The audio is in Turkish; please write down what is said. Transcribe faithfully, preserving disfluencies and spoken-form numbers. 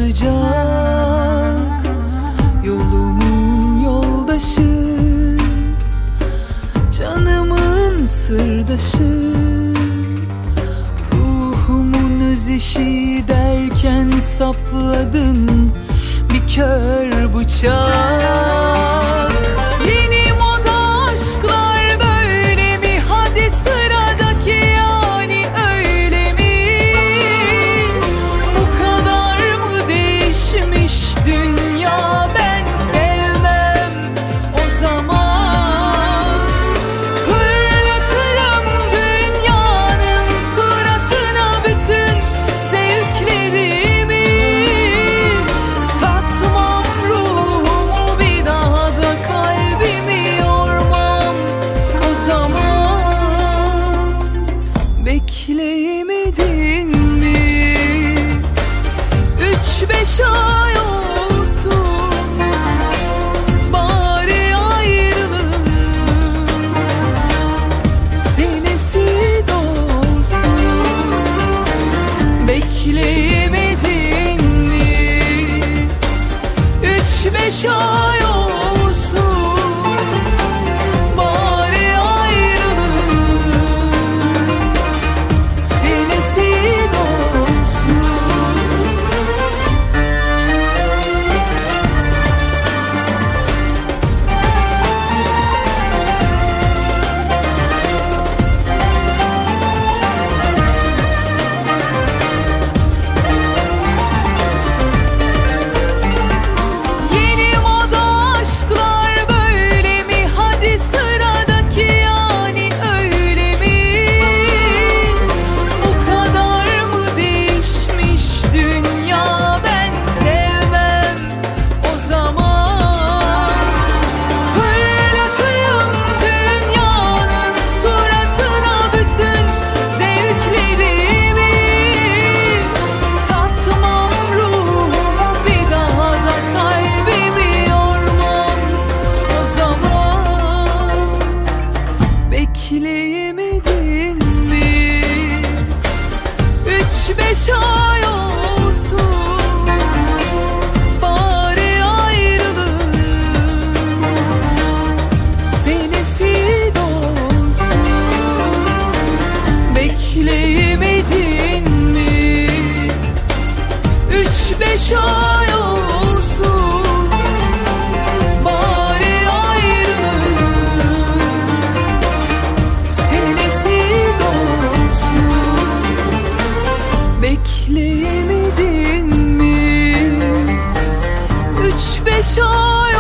sıcak, yolumun yoldaşı, canımın sırdaşı, ruhumun öz eşi derken sapladın bir kör bıçak. Yeni moda aşklar böyle mi? Hadi sıradaki yani öyle mi? Bu kadar mı değişmiş dünya? Ben sevmem o zaman. Fırlatırım dünyanın suratına bütün zevklerimi. Satmam ruhumu, bir daha da kalbimi yormam o zaman. Bekleyemedin mi? Üç beş ay olsun, bari ayrılık senesi dolsun. Bekleyemedin mi? Üç beş ay olsun, bari ayrılık senesi dolsun. Yeni moda aşklar böyle mi? Hadi sıradaki yani öyle mi? Bu kadar mı değişmiş dünya? Ben sevmem o zaman. Fırlatayım dünyanın suratına bütün zevklerimi. Satmam ruhumu, bir daha da kalbimi yormam o zaman. Bekleyemedin mi? Üç beş ay olsun, bari ayrılık senesi dolsun. Bekleyemedin mi? Üç beş ay olsun, bari ayrılık senesi dolsun. Bekleyemedin mi? Üç beş ay